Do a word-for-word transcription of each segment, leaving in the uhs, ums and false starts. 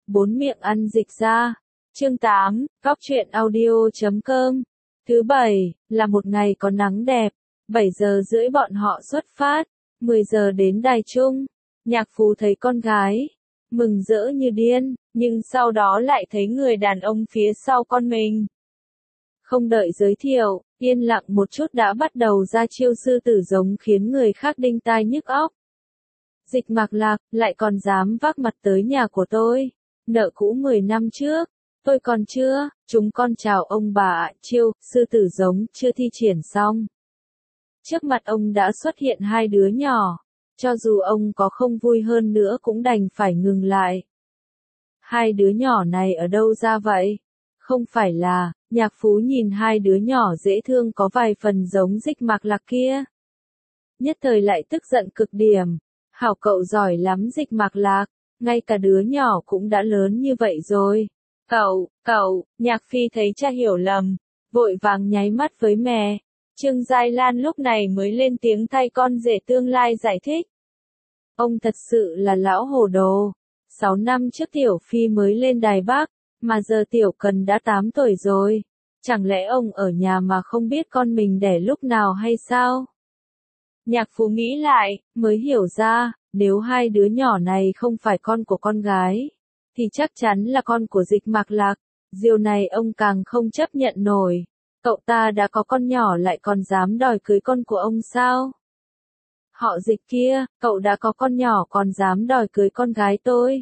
Bốn miệng ăn dịch ra. Chương tám, Góc truyện audio chấm com. Thứ bảy, là một ngày có nắng đẹp. bảy giờ rưỡi bọn họ xuất phát. mười giờ đến Đài Trung. Nhạc Phú thấy con gái. Mừng rỡ như điên, nhưng sau đó lại thấy người đàn ông phía sau con mình. Không đợi giới thiệu, yên lặng một chút đã bắt đầu ra chiêu sư tử giống khiến người khác đinh tai nhức óc. Dịch Mạc Lạc, lại còn dám vác mặt tới nhà của tôi. Nợ cũ mười năm trước. Tôi còn chưa, chúng con chào ông bà ạ. Chiêu, sư tử giống, chưa thi triển xong. Trước mặt ông đã xuất hiện hai đứa nhỏ. Cho dù ông có không vui hơn nữa cũng đành phải ngừng lại. Hai đứa nhỏ này ở đâu ra vậy? Không phải là, Nhạc Phú nhìn hai đứa nhỏ dễ thương có vài phần giống Dịch Mạc Lạc kia. Nhất thời lại tức giận cực điểm. Hảo cậu giỏi lắm Dịch Mạc Lạc, ngay cả đứa nhỏ cũng đã lớn như vậy rồi. Cậu, cậu, Nhạc Phi thấy cha hiểu lầm, vội vàng nháy mắt với mẹ. Trương Giai Lan lúc này mới lên tiếng thay con rể tương lai giải thích. Ông thật sự là lão hồ đồ. Sáu năm trước Tiểu Phi mới lên Đài Bắc, mà giờ Tiểu Cần đã tám tuổi rồi. Chẳng lẽ ông ở nhà mà không biết con mình đẻ lúc nào hay sao? Nhạc Phú nghĩ lại, mới hiểu ra, nếu hai đứa nhỏ này không phải con của con gái, thì chắc chắn là con của Dịch Mạc Lạc. Điều này ông càng không chấp nhận nổi. Cậu ta đã có con nhỏ lại còn dám đòi cưới con của ông sao? Họ Dịch kia, cậu đã có con nhỏ còn dám đòi cưới con gái tôi.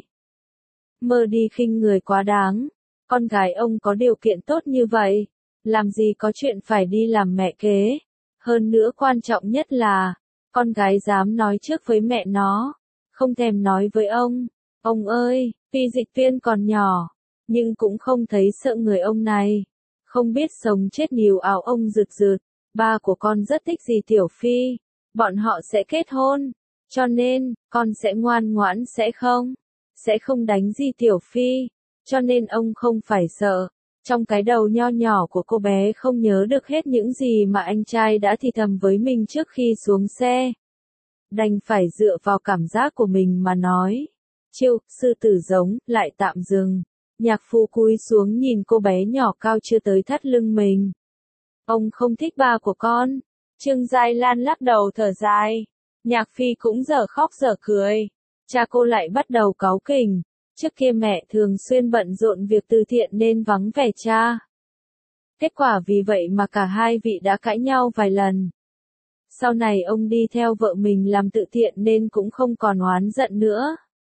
Mơ đi khinh người quá đáng. Con gái ông có điều kiện tốt như vậy, làm gì có chuyện phải đi làm mẹ kế. Hơn nữa quan trọng nhất là, con gái dám nói trước với mẹ nó, không thèm nói với ông. Ông ơi, tuy Dịch Tuyên còn nhỏ, nhưng cũng không thấy sợ người ông này. Không biết sống chết níu áo ông rực rực. Ba của con rất thích dì Tiểu Phi. Bọn họ sẽ kết hôn. Cho nên, con sẽ ngoan ngoãn sẽ không? Sẽ không đánh dì Tiểu Phi. Cho nên ông không phải sợ. Trong cái đầu nho nhỏ của cô bé không nhớ được hết những gì mà anh trai đã thì thầm với mình trước khi xuống xe. Đành phải dựa vào cảm giác của mình mà nói. Chiêu, sư tử giống, lại tạm dừng. Nhạc Phú cúi xuống nhìn cô bé nhỏ cao chưa tới thắt lưng mình. Ông không thích ba của con. Trương Giai Lan lắc đầu thở dài. Nhạc Phi cũng dở khóc dở cười. Cha cô lại bắt đầu cáu kỉnh. Trước kia mẹ thường xuyên bận rộn việc từ thiện nên vắng vẻ cha. Kết quả vì vậy mà cả hai vị đã cãi nhau vài lần. Sau này ông đi theo vợ mình làm từ thiện nên cũng không còn oán giận nữa.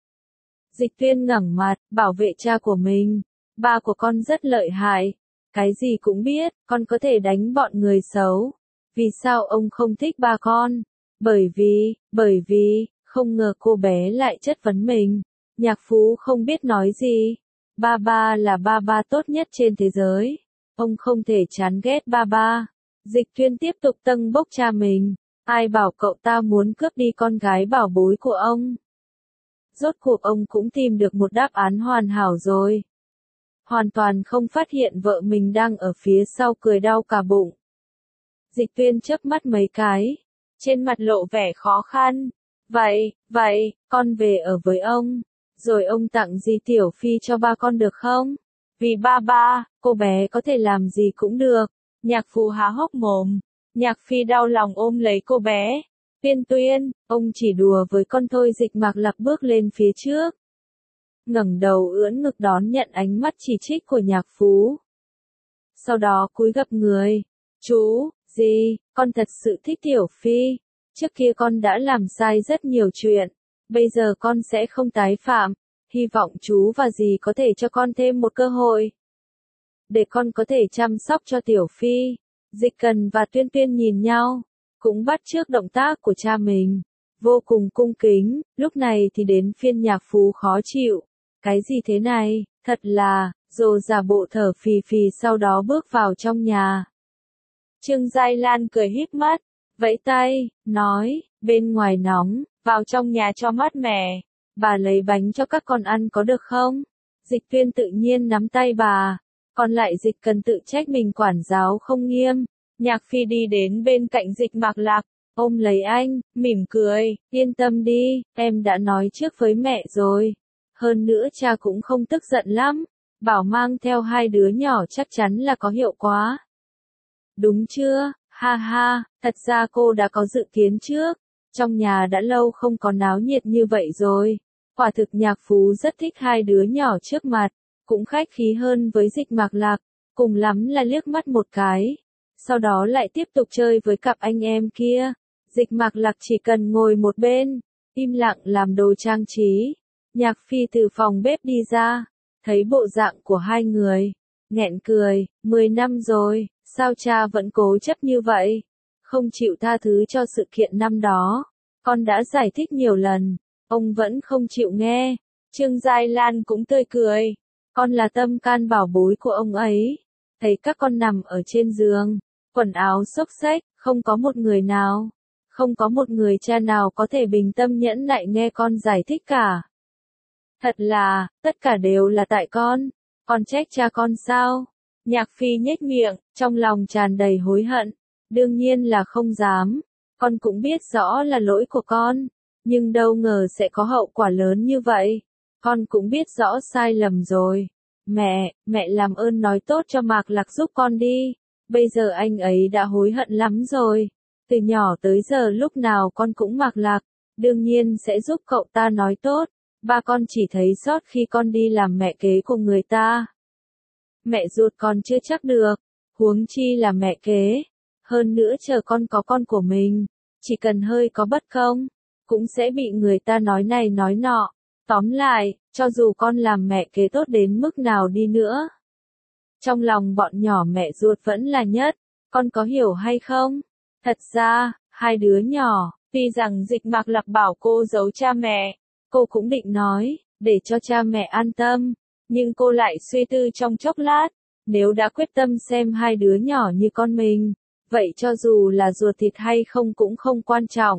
Dịch Tuyên ngẩng mặt, bảo vệ cha của mình. Ba của con rất lợi hại. Cái gì cũng biết, con có thể đánh bọn người xấu. Vì sao ông không thích ba con? Bởi vì, bởi vì, không ngờ cô bé lại chất vấn mình. Nhạc Phú không biết nói gì. Ba ba là ba ba tốt nhất trên thế giới. Ông không thể chán ghét ba ba. Dịch Tuyên tiếp tục tâng bốc cha mình. Ai bảo cậu ta muốn cướp đi con gái bảo bối của ông? Rốt cuộc ông cũng tìm được một đáp án hoàn hảo rồi. Hoàn toàn không phát hiện vợ mình đang ở phía sau cười đau cả bụng. Dịch Tuyên chớp mắt mấy cái. Trên mặt lộ vẻ khó khăn. Vậy, vậy, con về ở với ông. Rồi ông tặng dì Tiểu Phi cho ba con được không? Vì ba ba, cô bé có thể làm gì cũng được. Nhạc Phú há hốc mồm. Nhạc Phi đau lòng ôm lấy cô bé. Tuyên Tuyên, ông chỉ đùa với con thôi. Dịch Mạc Lạc bước lên phía trước. Ngẩng đầu ưỡn ngực đón nhận ánh mắt chỉ trích của Nhạc Phú. Sau đó cúi gập người. Chú, dì, con thật sự thích Tiểu Phi. Trước kia con đã làm sai rất nhiều chuyện. Bây giờ con sẽ không tái phạm. Hy vọng chú và dì có thể cho con thêm một cơ hội. Để con có thể chăm sóc cho Tiểu Phi. Dịch Cần và Tuyên Tuyên nhìn nhau. Cũng bắt chước động tác của cha mình. Vô cùng cung kính. Lúc này thì đến phiên Nhạc Phú khó chịu. Cái gì thế này? Thật là, rồi giả bộ thở phì phì sau đó bước vào trong nhà. Trương Giai Lan cười híp mắt. Vẫy tay, nói, bên ngoài nóng, vào trong nhà cho mát mẻ. Bà lấy bánh cho các con ăn có được không? Dịch Tuyên tự nhiên nắm tay bà. Còn lại Dịch Cần tự trách mình quản giáo không nghiêm. Nhạc Phi đi đến bên cạnh Dịch Mạc Lạc, ôm lấy anh, mỉm cười, yên tâm đi, em đã nói trước với mẹ rồi. Hơn nữa cha cũng không tức giận lắm, bảo mang theo hai đứa nhỏ chắc chắn là có hiệu quả. Đúng chưa, ha ha, thật ra cô đã có dự kiến trước, trong nhà đã lâu không có náo nhiệt như vậy rồi. Quả thực Nhạc Phú rất thích hai đứa nhỏ trước mặt, cũng khách khí hơn với Dịch Mạc Lạc, cùng lắm là liếc mắt một cái, sau đó lại tiếp tục chơi với cặp anh em kia. Dịch Mạc Lạc chỉ cần ngồi một bên, im lặng làm đồ trang trí. Nhạc Phi từ phòng bếp đi ra, thấy bộ dạng của hai người, nghẹn cười, mười năm rồi, sao cha vẫn cố chấp như vậy, không chịu tha thứ cho sự kiện năm đó, con đã giải thích nhiều lần, ông vẫn không chịu nghe. Trương Giai Lan cũng tươi cười, con là tâm can bảo bối của ông ấy, thấy các con nằm ở trên giường, quần áo xốc xếch, không có một người nào, không có một người cha nào có thể bình tâm nhẫn nại nghe con giải thích cả. Thật là, tất cả đều là tại con, con trách cha con sao? Nhạc Phi nhếch miệng, trong lòng tràn đầy hối hận, đương nhiên là không dám, con cũng biết rõ là lỗi của con, nhưng đâu ngờ sẽ có hậu quả lớn như vậy, con cũng biết rõ sai lầm rồi. Mẹ, mẹ làm ơn nói tốt cho Mạc Lạc giúp con đi, bây giờ anh ấy đã hối hận lắm rồi, từ nhỏ tới giờ lúc nào con cũng Mạc Lạc, đương nhiên sẽ giúp cậu ta nói tốt. Ba con chỉ thấy sót khi con đi làm mẹ kế của người ta. Mẹ ruột còn chưa chắc được, huống chi là mẹ kế. Hơn nữa chờ con có con của mình, chỉ cần hơi có bất công, cũng sẽ bị người ta nói này nói nọ. Tóm lại, cho dù con làm mẹ kế tốt đến mức nào đi nữa, trong lòng bọn nhỏ mẹ ruột vẫn là nhất, con có hiểu hay không? Thật ra, hai đứa nhỏ, tuy rằng Dịch Mạc Lạc bảo cô giấu cha mẹ, cô cũng định nói, để cho cha mẹ an tâm, nhưng cô lại suy tư trong chốc lát, nếu đã quyết tâm xem hai đứa nhỏ như con mình, vậy cho dù là ruột thịt hay không cũng không quan trọng.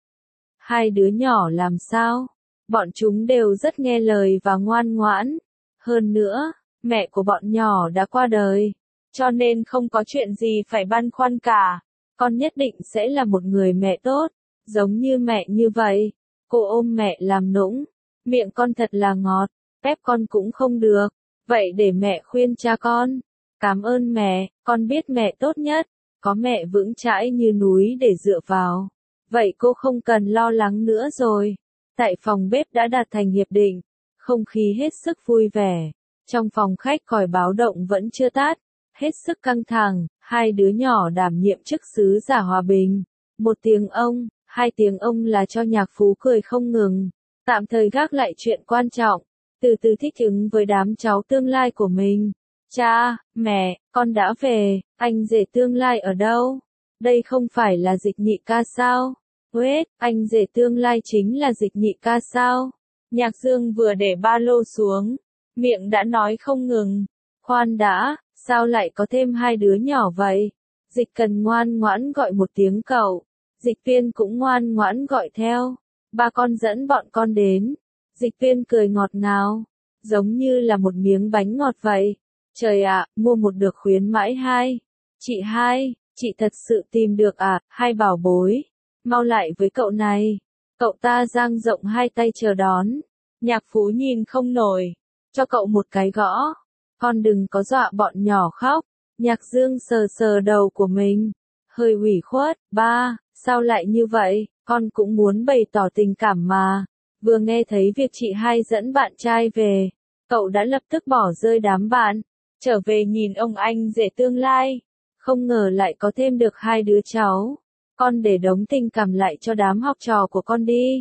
Hai đứa nhỏ làm sao? Bọn chúng đều rất nghe lời và ngoan ngoãn. Hơn nữa, mẹ của bọn nhỏ đã qua đời, cho nên không có chuyện gì phải băn khoăn cả. Con nhất định sẽ là một người mẹ tốt, giống như mẹ như vậy. Cô ôm mẹ làm nũng, miệng con thật là ngọt, ép con cũng không được, vậy để mẹ khuyên cha con. Cảm ơn mẹ, con biết mẹ tốt nhất, có mẹ vững chãi như núi để dựa vào. Vậy cô không cần lo lắng nữa rồi. Tại phòng bếp đã đạt thành hiệp định, không khí hết sức vui vẻ. Trong phòng khách còi báo động vẫn chưa tắt, hết sức căng thẳng, hai đứa nhỏ đảm nhiệm chức sứ giả hòa bình. Một tiếng ông, hai tiếng ông là cho Nhạc Phú cười không ngừng, tạm thời gác lại chuyện quan trọng, từ từ thích ứng với đám cháu tương lai của mình. Cha, mẹ, con đã về, anh rể tương lai ở đâu? Đây không phải là Dịch nhị ca sao? Uết, anh rể tương lai chính là Dịch nhị ca sao? Nhạc Dương vừa để ba lô xuống, miệng đã nói không ngừng. Khoan đã, sao lại có thêm hai đứa nhỏ vậy? Dịch Cần ngoan ngoãn gọi một tiếng cậu. Dịch Viên cũng ngoan ngoãn gọi theo. Ba con dẫn bọn con đến. Dịch Viên cười ngọt ngào, giống như là một miếng bánh ngọt vậy. Trời ạ, mua một được khuyến mãi hai. Chị hai, chị thật sự tìm được à, hai bảo bối. Mau lại với cậu này. Cậu ta dang rộng hai tay chờ đón. Nhạc Phú nhìn không nổi, cho cậu một cái gõ. Con đừng có dọa bọn nhỏ khóc. Nhạc Dương sờ sờ đầu của mình, hơi ủy khuất. Ba, sao lại như vậy, con cũng muốn bày tỏ tình cảm mà. Vừa nghe thấy việc chị hai dẫn bạn trai về, cậu đã lập tức bỏ rơi đám bạn, trở về nhìn ông anh rể tương lai. Không ngờ lại có thêm được hai đứa cháu. Con để đống tình cảm lại cho đám học trò của con đi.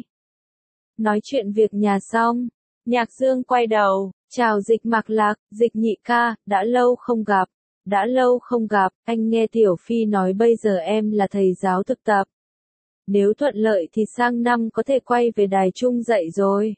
Nói chuyện việc nhà xong, Nhạc Dương quay đầu, chào Dịch Mạc Lạc, Dịch nhị ca, đã lâu không gặp. Đã lâu không gặp, anh nghe Tiểu Phi nói bây giờ em là thầy giáo thực tập. Nếu thuận lợi thì sang năm có thể quay về đài trung dạy rồi.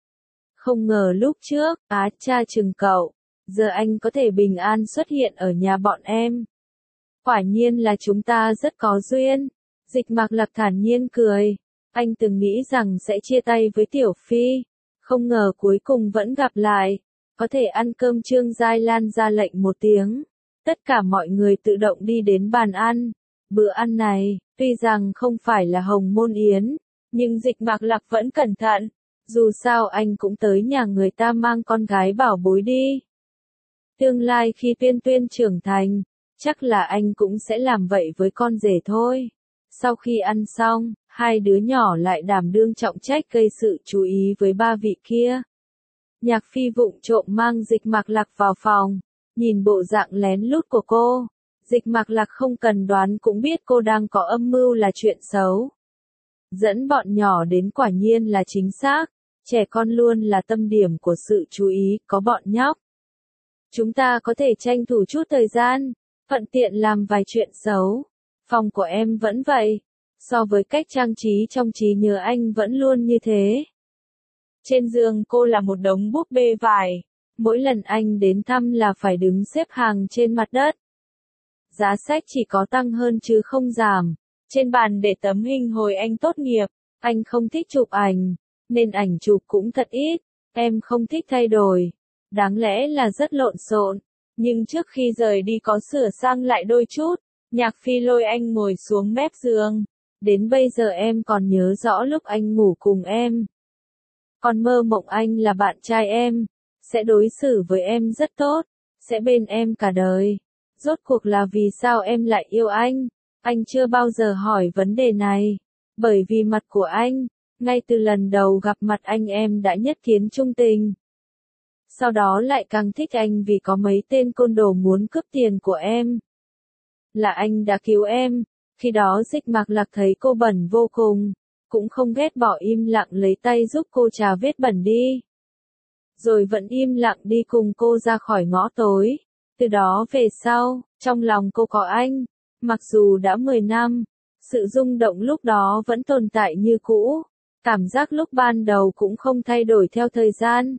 Không ngờ lúc trước, á cha chừng cậu, giờ anh có thể bình an xuất hiện ở nhà bọn em. Quả nhiên là chúng ta rất có duyên. Dịch Mạc Lạc thản nhiên cười. Anh từng nghĩ rằng sẽ chia tay với Tiểu Phi. Không ngờ cuối cùng vẫn gặp lại. Có thể ăn cơm. Trương Giai Lan ra lệnh một tiếng. Tất cả mọi người tự động đi đến bàn ăn. Bữa ăn này, tuy rằng không phải là hồng môn yến, nhưng Dịch Mạc Lạc vẫn cẩn thận, Dù sao anh cũng tới nhà người ta mang con gái bảo bối đi. Tương lai khi Tuyên Tuyên trưởng thành, chắc là anh cũng sẽ làm vậy với con rể thôi. Sau khi ăn xong, hai đứa nhỏ lại đảm đương trọng trách gây sự chú ý với ba vị kia. Nhạc Phi vụng trộm mang Dịch Mạc Lạc vào phòng, nhìn bộ dạng lén lút của cô. Dịch Mạc Lạc không cần đoán cũng biết cô đang có âm mưu là chuyện xấu. Dẫn bọn nhỏ đến quả nhiên là chính xác, trẻ con luôn là tâm điểm của sự chú ý, có bọn nhóc. Chúng ta có thể tranh thủ chút thời gian, thuận tiện làm vài chuyện xấu. Phòng của em vẫn vậy, so với cách trang trí trong trí nhớ anh vẫn luôn như thế. Trên giường cô là một đống búp bê vải, mỗi lần anh đến thăm là phải đứng xếp hàng trên mặt đất. Giá sách chỉ có tăng hơn chứ không giảm. Trên bàn để tấm hình hồi anh tốt nghiệp, anh không thích chụp ảnh, nên ảnh chụp cũng thật ít, em không thích thay đổi. Đáng lẽ là rất lộn xộn, nhưng trước khi rời đi có sửa sang lại đôi chút. Nhạc Phi lôi anh ngồi xuống mép giường. Đến bây giờ em còn nhớ rõ lúc anh ngủ cùng em. Còn mơ mộng anh là bạn trai em, sẽ đối xử với em rất tốt, sẽ bên em cả đời. Rốt cuộc là vì sao em lại yêu anh? Anh chưa bao giờ hỏi vấn đề này. Bởi vì mặt của anh, ngay từ lần đầu gặp mặt anh em đã nhất kiến trung tình. Sau đó lại càng thích anh vì có mấy tên côn đồ muốn cướp tiền của em. Là anh đã cứu em. Khi đó Dịch Mạc Lạc thấy cô bẩn vô cùng, cũng không ghét bỏ, im lặng lấy tay giúp cô trà vết bẩn đi. Rồi vẫn im lặng đi cùng cô ra khỏi ngõ tối. Từ đó về sau, trong lòng cô có anh. Mặc dù đã mười năm, sự rung động lúc đó vẫn tồn tại như cũ. Cảm giác lúc ban đầu cũng không thay đổi theo thời gian.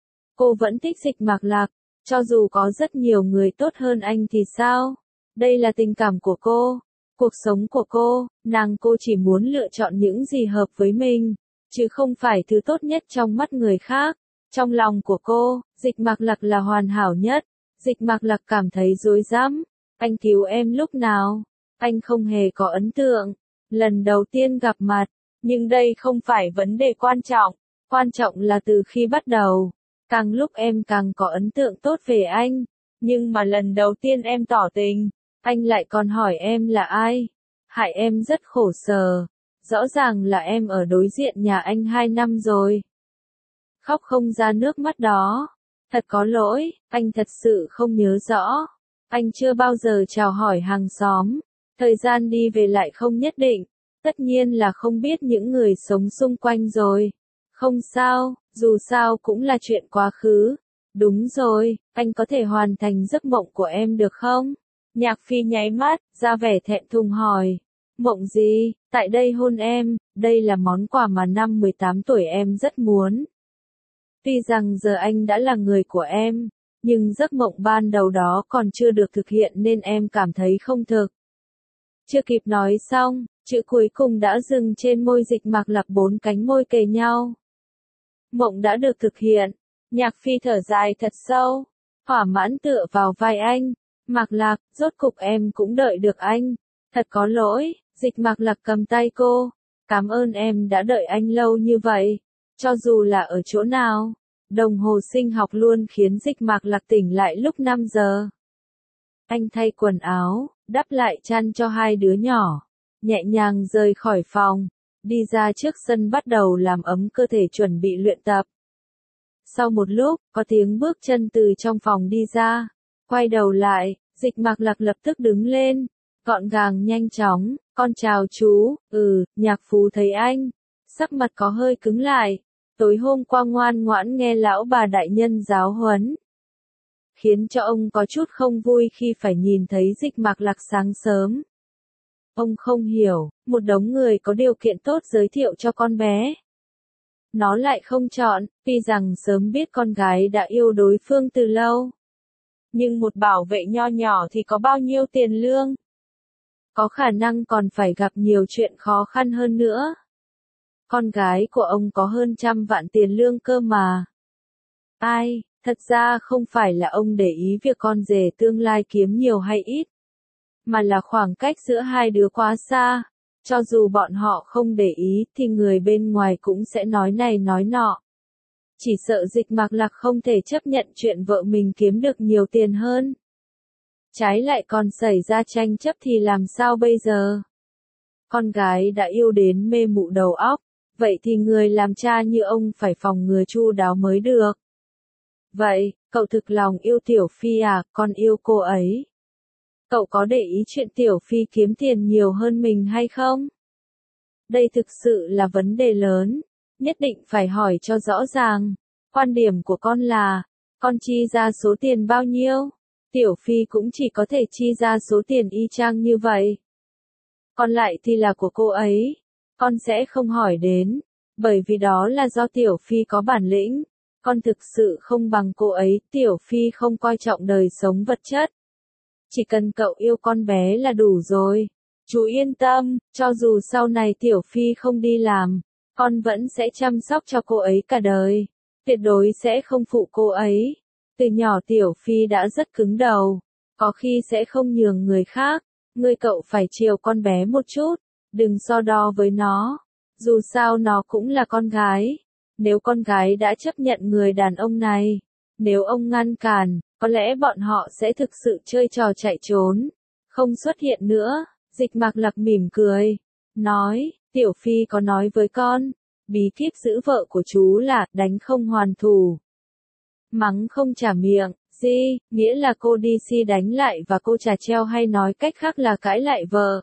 Cô vẫn thích Dịch Mạc Lạc, cho dù có rất nhiều người tốt hơn anh thì sao? Đây là tình cảm của cô, cuộc sống của cô, nàng cô chỉ muốn lựa chọn những gì hợp với mình, chứ không phải thứ tốt nhất trong mắt người khác. Trong lòng của cô, Dịch Mạc Lạc là hoàn hảo nhất. Dịch Mạc Lạc cảm thấy rối rắm. Anh cứu em lúc nào? Anh không hề có ấn tượng. Lần đầu tiên gặp mặt, nhưng đây không phải vấn đề quan trọng. Quan trọng là từ khi bắt đầu, càng lúc em càng có ấn tượng tốt về anh. Nhưng mà lần đầu tiên em tỏ tình, anh lại còn hỏi em là ai. Hại em rất khổ sở. Rõ ràng là em ở đối diện nhà anh hai năm rồi. Khóc không ra nước mắt đó. Thật có lỗi, anh thật sự không nhớ rõ. Anh chưa bao giờ chào hỏi hàng xóm. Thời gian đi về lại không nhất định. Tất nhiên là không biết những người sống xung quanh rồi. Không sao, dù sao cũng là chuyện quá khứ. Đúng rồi, anh có thể hoàn thành giấc mộng của em được không? Nhạc Phi nháy mắt, ra vẻ thẹn thùng hỏi. Mộng gì? Tại đây hôn em, đây là món quà mà năm mười tám tuổi em rất muốn. Tuy rằng giờ anh đã là người của em, nhưng giấc mộng ban đầu đó còn chưa được thực hiện nên em cảm thấy không thực. Chưa kịp nói xong, chữ cuối cùng đã dừng trên môi Dịch Mạc Lạc, bốn cánh môi kề nhau. Mộng đã được thực hiện. Nhạc Phi thở dài thật sâu, thỏa mãn tựa vào vai anh. Mạc Lạc, rốt cục em cũng đợi được anh. Thật có lỗi. Dịch Mạc Lạc cầm tay cô. Cảm ơn em đã đợi anh lâu như vậy. Cho dù là ở chỗ nào, đồng hồ sinh học luôn khiến Dịch Mạc Lạc tỉnh lại lúc năm giờ. Anh thay quần áo, đắp lại chăn cho hai đứa nhỏ, nhẹ nhàng rời khỏi phòng, đi ra trước sân bắt đầu làm ấm cơ thể chuẩn bị luyện tập. Sau một lúc, có tiếng bước chân từ trong phòng đi ra. Quay đầu lại, Dịch Mạc Lạc lập tức đứng lên, gọn gàng nhanh chóng. Con chào chú. Ừ, Nhạc Phú thấy anh. Sắc mặt có hơi cứng lại. Tối hôm qua ngoan ngoãn nghe lão bà đại nhân giáo huấn, khiến cho ông có chút không vui khi phải nhìn thấy Dịch Mạc Lạc sáng sớm. Ông không hiểu, một đống người có điều kiện tốt giới thiệu cho con bé. Nó lại không chọn, tuy rằng sớm biết con gái đã yêu đối phương từ lâu. Nhưng một bảo vệ nho nhỏ thì có bao nhiêu tiền lương? Có khả năng còn phải gặp nhiều chuyện khó khăn hơn nữa. Con gái của ông có hơn trăm vạn tiền lương cơ mà. Ai, thật ra không phải là ông để ý việc con rể tương lai kiếm nhiều hay ít, mà là khoảng cách giữa hai đứa quá xa. Cho dù bọn họ không để ý thì người bên ngoài cũng sẽ nói này nói nọ. Chỉ sợ Dịch Mạc Lạc không thể chấp nhận chuyện vợ mình kiếm được nhiều tiền hơn. Trái lại còn xảy ra tranh chấp thì làm sao bây giờ? Con gái đã yêu đến mê mụ đầu óc, vậy thì người làm cha như ông phải phòng ngừa chu đáo mới được. Vậy, cậu thực lòng yêu Tiểu Phi à, con yêu cô ấy. Cậu có để ý chuyện Tiểu Phi kiếm tiền nhiều hơn mình hay không? Đây thực sự là vấn đề lớn, nhất định phải hỏi cho rõ ràng. Quan điểm của con là, con chi ra số tiền bao nhiêu? Tiểu Phi cũng chỉ có thể chi ra số tiền y chang như vậy. Còn lại thì là của cô ấy. Con sẽ không hỏi đến, bởi vì đó là do Tiểu Phi có bản lĩnh. Con thực sự không bằng cô ấy, Tiểu Phi không coi trọng đời sống vật chất. Chỉ cần cậu yêu con bé là đủ rồi. Chú yên tâm, cho dù sau này Tiểu Phi không đi làm, con vẫn sẽ chăm sóc cho cô ấy cả đời. Tuyệt đối sẽ không phụ cô ấy. Từ nhỏ Tiểu Phi đã rất cứng đầu, có khi sẽ không nhường người khác. Ngươi cậu phải chiều con bé một chút, đừng so đo với nó. Dù sao nó cũng là con gái. Nếu con gái đã chấp nhận người đàn ông này, nếu ông ngăn cản, có lẽ bọn họ sẽ thực sự chơi trò chạy trốn, không xuất hiện nữa. Dịch Mạc Lạc mỉm cười, nói, Tiểu Phi có nói với con, bí kíp giữ vợ của chú là đánh không hoàn thủ, mắng không trả miệng. Gì, nghĩa là cô đi si đánh lại và cô trả treo hay nói cách khác là cãi lại vợ.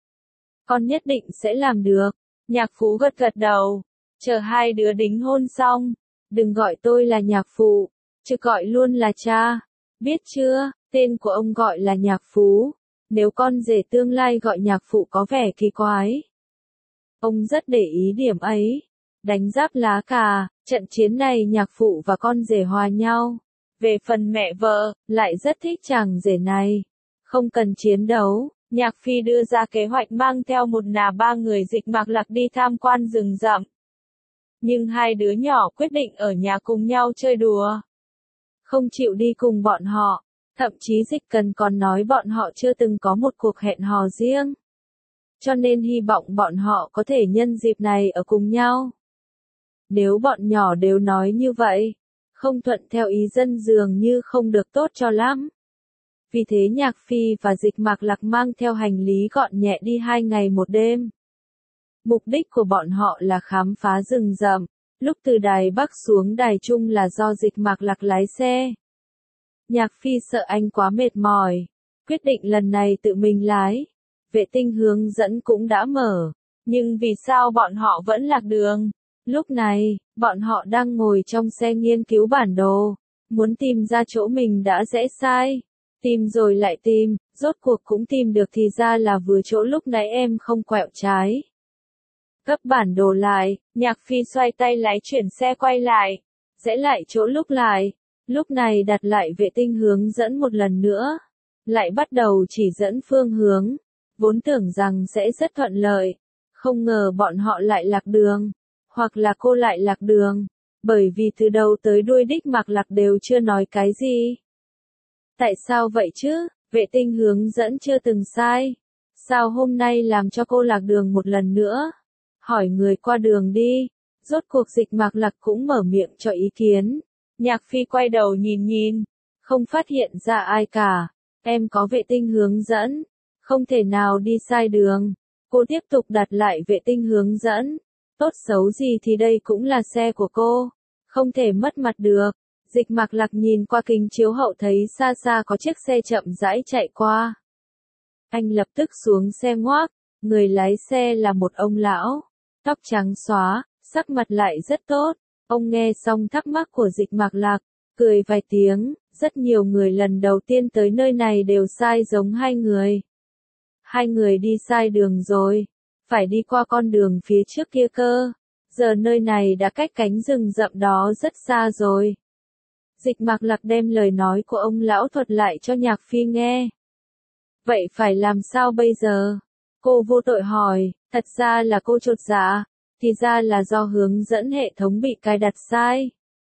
Con nhất định sẽ làm được. Nhạc Phú gật gật đầu. Chờ hai đứa đính hôn xong, đừng gọi tôi là nhạc phụ, chứ gọi luôn là cha. Biết chưa, tên của ông gọi là Nhạc Phú. Nếu con rể tương lai gọi nhạc phụ có vẻ kỳ quái. Ông rất để ý điểm ấy. Đánh giáp lá cà, trận chiến này nhạc phụ và con rể hòa nhau. Về phần mẹ vợ, lại rất thích chàng rể này. Không cần chiến đấu, Nhạc Phi đưa ra kế hoạch mang theo một nà ba người Dịch Mạc Lạc đi tham quan rừng rậm. Nhưng hai đứa nhỏ quyết định ở nhà cùng nhau chơi đùa. Không chịu đi cùng bọn họ, thậm chí Dịch Cần còn nói bọn họ chưa từng có một cuộc hẹn hò riêng. Cho nên hy vọng bọn họ có thể nhân dịp này ở cùng nhau. Nếu bọn nhỏ đều nói như vậy, không thuận theo ý dân dường như không được tốt cho lắm. Vì thế Nhạc Phi và Dịch Mạc Lạc mang theo hành lý gọn nhẹ đi hai ngày một đêm. Mục đích của bọn họ là khám phá rừng rậm. Lúc từ đài Bắc xuống đài Trung là do Dịch Mạc Lạc lái xe. Nhạc Phi sợ anh quá mệt mỏi, quyết định lần này tự mình lái. Vệ tinh hướng dẫn cũng đã mở, nhưng vì sao bọn họ vẫn lạc đường? Lúc này, bọn họ đang ngồi trong xe nghiên cứu bản đồ, muốn tìm ra chỗ mình đã rẽ sai. Tìm rồi lại tìm, rốt cuộc cũng tìm được thì ra là vừa chỗ lúc nãy em không quẹo trái. Gấp bản đồ lại, Nhạc Phi xoay tay lái chuyển xe quay lại, rẽ lại chỗ lúc lại. Lúc này đặt lại vệ tinh hướng dẫn một lần nữa, lại bắt đầu chỉ dẫn phương hướng. Vốn tưởng rằng sẽ rất thuận lợi, không ngờ bọn họ lại lạc đường. Hoặc là cô lại lạc đường, bởi vì từ đầu tới đuôi đích Mạc Lạc đều chưa nói cái gì. Tại sao vậy chứ, vệ tinh hướng dẫn chưa từng sai. Sao hôm nay làm cho cô lạc đường một lần nữa? Hỏi người qua đường đi. Rốt cuộc Dịch Mạc Lạc cũng mở miệng cho ý kiến. Nhạc Phi quay đầu nhìn nhìn, không phát hiện ra ai cả. Em có vệ tinh hướng dẫn, không thể nào đi sai đường. Cô tiếp tục đặt lại vệ tinh hướng dẫn. Tốt xấu gì thì đây cũng là xe của cô, không thể mất mặt được. Dịch Mạc Lạc nhìn qua kính chiếu hậu thấy xa xa có chiếc xe chậm rãi chạy qua. Anh lập tức xuống xe ngoác, người lái xe là một ông lão, tóc trắng xóa, sắc mặt lại rất tốt. Ông nghe xong thắc mắc của Dịch Mạc Lạc, cười vài tiếng, rất nhiều người lần đầu tiên tới nơi này đều sai giống hai người. Hai người đi sai đường rồi. Phải đi qua con đường phía trước kia cơ. Giờ nơi này đã cách cánh rừng rậm đó rất xa rồi. Dịch Mạc Lạc đem lời nói của ông lão thuật lại cho Nhạc Phi nghe. Vậy phải làm sao bây giờ? Cô vô tội hỏi, thật ra là cô chột dạ, thì ra là do hướng dẫn hệ thống bị cài đặt sai.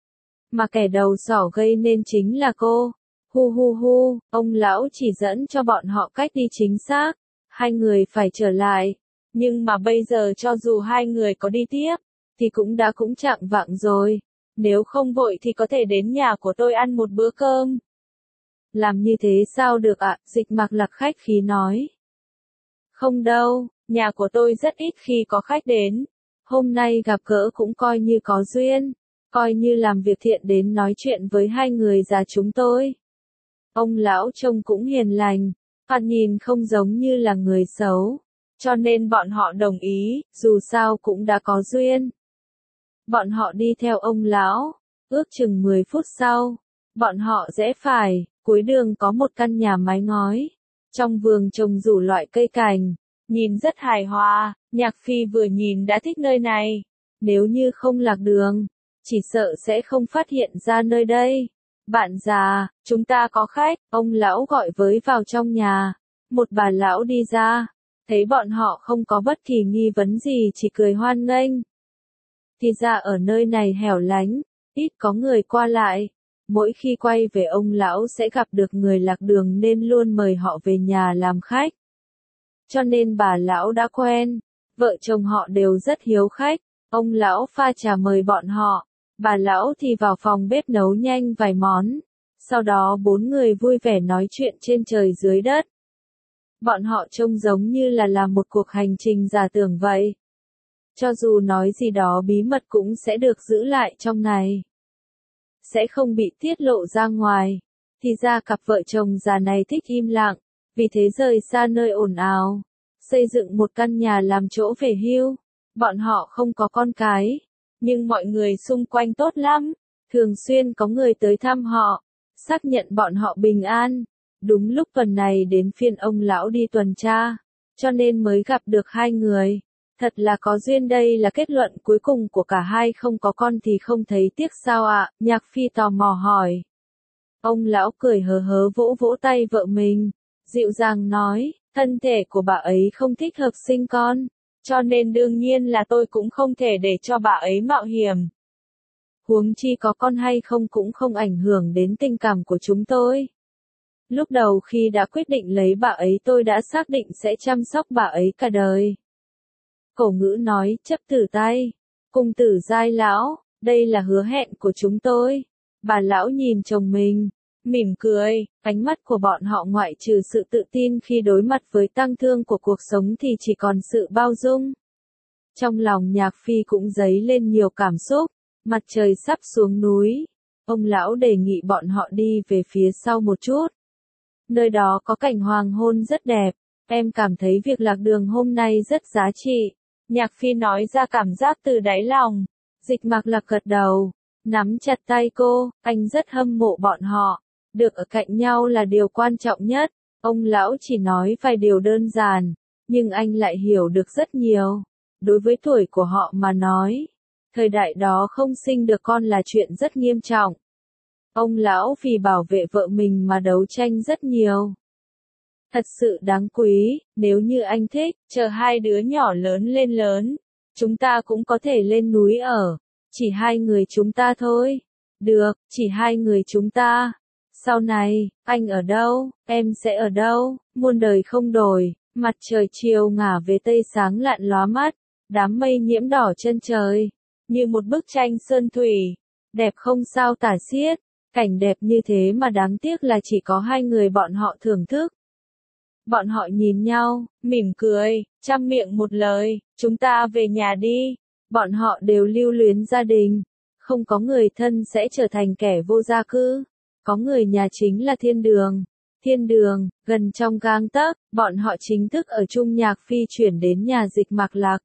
Mà kẻ đầu sỏ gây nên chính là cô. Hu hu hu, ông lão chỉ dẫn cho bọn họ cách đi chính xác. Hai người phải trở lại. Nhưng mà bây giờ cho dù hai người có đi tiếp, thì cũng đã cũng chạng vạng rồi. Nếu không vội thì có thể đến nhà của tôi ăn một bữa cơm. Làm như thế sao được ạ? Dịch Mạc Lạc khách khí nói. Không đâu, nhà của tôi rất ít khi có khách đến. Hôm nay gặp gỡ cũng coi như có duyên, coi như làm việc thiện đến nói chuyện với hai người già chúng tôi. Ông lão trông cũng hiền lành, thoạt nhìn không giống như là người xấu, cho nên bọn họ đồng ý, dù sao cũng đã có duyên. Bọn họ đi theo ông lão, ước chừng mười phút sau, bọn họ rẽ phải, cuối đường có một căn nhà mái ngói. Trong vườn trồng đủ loại cây cảnh, nhìn rất hài hòa, Nhạc Phi vừa nhìn đã thích nơi này. Nếu như không lạc đường, chỉ sợ sẽ không phát hiện ra nơi đây. Bạn già, chúng ta có khách, ông lão gọi với vào trong nhà. Một bà lão đi ra, thấy bọn họ không có bất kỳ nghi vấn gì chỉ cười hoan nghênh. Thì ra ở nơi này hẻo lánh, ít có người qua lại. Mỗi khi quay về ông lão sẽ gặp được người lạc đường nên luôn mời họ về nhà làm khách. Cho nên bà lão đã quen, vợ chồng họ đều rất hiếu khách, ông lão pha trà mời bọn họ, bà lão thì vào phòng bếp nấu nhanh vài món, sau đó bốn người vui vẻ nói chuyện trên trời dưới đất. Bọn họ trông giống như là làm một cuộc hành trình giả tưởng vậy. Cho dù nói gì đó bí mật cũng sẽ được giữ lại trong này, sẽ không bị tiết lộ ra ngoài. Thì ra cặp vợ chồng già này thích im lặng, vì thế rời xa nơi ồn ào, xây dựng một căn nhà làm chỗ về hưu. Bọn họ không có con cái, nhưng mọi người xung quanh tốt lắm, thường xuyên có người tới thăm họ, xác nhận bọn họ bình an. Đúng lúc tuần này đến phiên ông lão đi tuần tra, cho nên mới gặp được hai người. Thật là có duyên, đây là kết luận cuối cùng của cả hai. Không có con thì không thấy tiếc sao ạ? Nhạc Phi tò mò hỏi. Ông lão cười hớ hớ vỗ vỗ tay vợ mình, dịu dàng nói, thân thể của bà ấy không thích hợp sinh con, cho nên đương nhiên là tôi cũng không thể để cho bà ấy mạo hiểm. Huống chi có con hay không cũng không ảnh hưởng đến tình cảm của chúng tôi. Lúc đầu khi đã quyết định lấy bà ấy tôi đã xác định sẽ chăm sóc bà ấy cả đời. Cổ ngữ nói, chấp tử tay, cùng tử giai lão, đây là hứa hẹn của chúng tôi. Bà lão nhìn chồng mình, mỉm cười, ánh mắt của bọn họ ngoại trừ sự tự tin khi đối mặt với tang thương của cuộc sống thì chỉ còn sự bao dung. Trong lòng Nhạc Phi cũng dấy lên nhiều cảm xúc, mặt trời sắp xuống núi. Ông lão đề nghị bọn họ đi về phía sau một chút. Nơi đó có cảnh hoàng hôn rất đẹp, em cảm thấy việc lạc đường hôm nay rất giá trị. Nhạc Phi nói ra cảm giác từ đáy lòng. Dịch Mạc Lạc gật đầu, nắm chặt tay cô, anh rất hâm mộ bọn họ. Được ở cạnh nhau là điều quan trọng nhất. Ông lão chỉ nói vài điều đơn giản, nhưng anh lại hiểu được rất nhiều. Đối với tuổi của họ mà nói, thời đại đó không sinh được con là chuyện rất nghiêm trọng. Ông lão vì bảo vệ vợ mình mà đấu tranh rất nhiều. Thật sự đáng quý, nếu như anh thích, chờ hai đứa nhỏ lớn lên lớn, chúng ta cũng có thể lên núi ở. Chỉ hai người chúng ta thôi. Được, chỉ hai người chúng ta. Sau này, anh ở đâu, em sẽ ở đâu, muôn đời không đổi. Mặt trời chiều ngả về tây sáng lạn lóa mắt, đám mây nhiễm đỏ chân trời, như một bức tranh sơn thủy, đẹp không sao tả xiết. Cảnh đẹp như thế mà đáng tiếc là chỉ có hai người bọn họ thưởng thức. Bọn họ nhìn nhau, mỉm cười, trăm miệng một lời, chúng ta về nhà đi. Bọn họ đều lưu luyến gia đình, không có người thân sẽ trở thành kẻ vô gia cư, có người nhà chính là thiên đường. Thiên đường, gần trong gang tấc, bọn họ chính thức ở chung. Nhạc Phi chuyển đến nhà Dịch Mạc Lạc.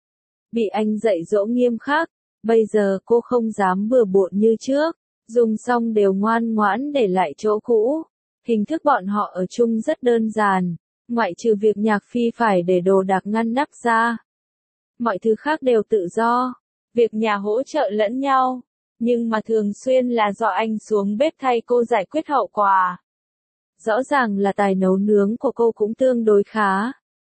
Bị anh dạy dỗ nghiêm khắc, bây giờ cô không dám bừa bộn như trước, dùng xong đều ngoan ngoãn để lại chỗ cũ. Hình thức bọn họ ở chung rất đơn giản, ngoại trừ việc Nhạc Phi phải để đồ đạc ngăn nắp ra. Mọi thứ khác đều tự do, việc nhà hỗ trợ lẫn nhau, nhưng mà thường xuyên là do anh xuống bếp thay cô giải quyết hậu quả. Rõ ràng là tài nấu nướng của cô cũng tương đối khá.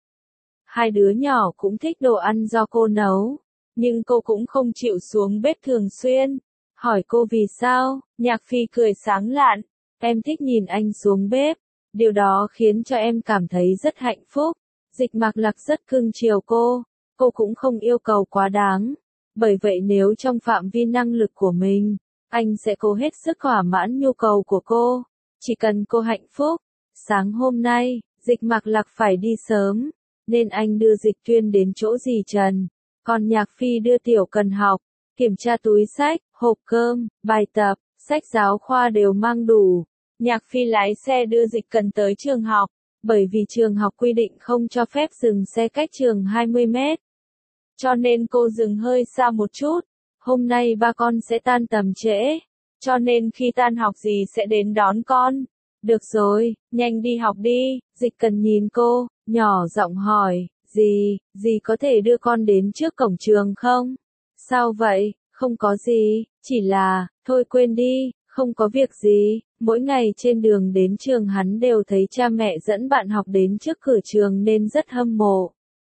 Hai đứa nhỏ cũng thích đồ ăn do cô nấu, nhưng cô cũng không chịu xuống bếp thường xuyên. Hỏi cô vì sao, Nhạc Phi cười sáng lạn, em thích nhìn anh xuống bếp, điều đó khiến cho em cảm thấy rất hạnh phúc. Dịch Mạc Lạc rất cưng chiều cô, cô cũng không yêu cầu quá đáng. Bởi vậy nếu trong phạm vi năng lực của mình, anh sẽ cố hết sức thỏa mãn nhu cầu của cô. Chỉ cần cô hạnh phúc. Sáng hôm nay, Dịch Mạc Lạc phải đi sớm, nên anh đưa Dịch Tuyên đến chỗ dì Trần. Còn Nhạc Phi đưa Tiểu Cần học, kiểm tra túi sách, hộp cơm, bài tập, sách giáo khoa đều mang đủ. Nhạc Phi lái xe đưa Dịch Cần tới trường học, bởi vì trường học quy định không cho phép dừng xe cách trường hai mươi mét. Cho nên cô dừng hơi xa một chút. Hôm nay ba con sẽ tan tầm trễ, cho nên khi tan học dì sẽ đến đón con. Được rồi, nhanh đi học đi. Dịch Cần nhìn cô, nhỏ giọng hỏi, dì, dì có thể đưa con đến trước cổng trường không? Sao vậy? Không có gì, chỉ là, thôi quên đi, không có việc gì. Mỗi ngày trên đường đến trường hắn đều thấy cha mẹ dẫn bạn học đến trước cửa trường nên rất hâm mộ.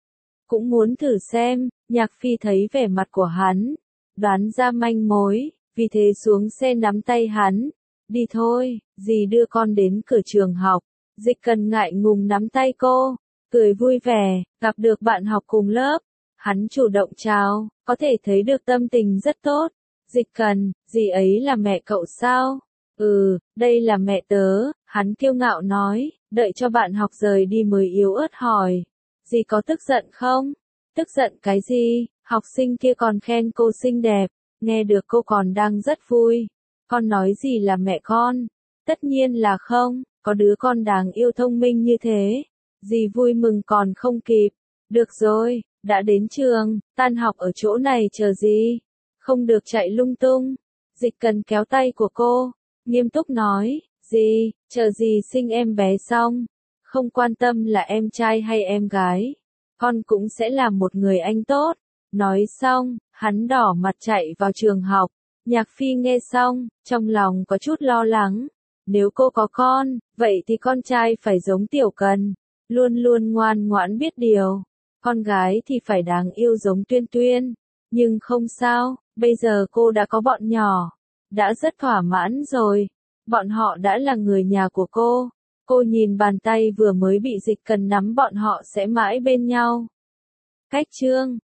Cũng muốn thử xem. Nhạc Phi thấy vẻ mặt của hắn, đoán ra manh mối, vì thế xuống xe nắm tay hắn. Đi thôi, dì đưa con đến cửa trường học. Dịch Cần ngại ngùng nắm tay cô, cười vui vẻ, gặp được bạn học cùng lớp. Hắn chủ động chào, có thể thấy được tâm tình rất tốt. Dịch Cần, dì ấy là mẹ cậu sao? Ừ, đây là mẹ tớ, hắn kiêu ngạo nói, đợi cho bạn học rời đi mới yếu ớt hỏi. Dì có tức giận không? Tức giận cái gì? Học sinh kia còn khen cô xinh đẹp, nghe được cô còn đang rất vui. Con nói gì là mẹ con? Tất nhiên là không, có đứa con đáng yêu thông minh như thế. Dì vui mừng còn không kịp. Được rồi, đã đến trường, tan học ở chỗ này chờ dì. Không được chạy lung tung. Dịch Cần kéo tay của cô, nghiêm túc nói, dì, chờ dì sinh em bé xong. Không quan tâm là em trai hay em gái, con cũng sẽ là một người anh tốt. Nói xong, hắn đỏ mặt chạy vào trường học. Nhạc Phi nghe xong, trong lòng có chút lo lắng. Nếu cô có con, vậy thì con trai phải giống Tiểu Cần, luôn luôn ngoan ngoãn biết điều. Con gái thì phải đáng yêu giống Tuyên Tuyên. Nhưng không sao, bây giờ cô đã có bọn nhỏ, đã rất thỏa mãn rồi. Bọn họ đã là người nhà của cô. Cô nhìn bàn tay vừa mới bị Dịch Cần nắm, bọn họ sẽ mãi bên nhau. Cách chương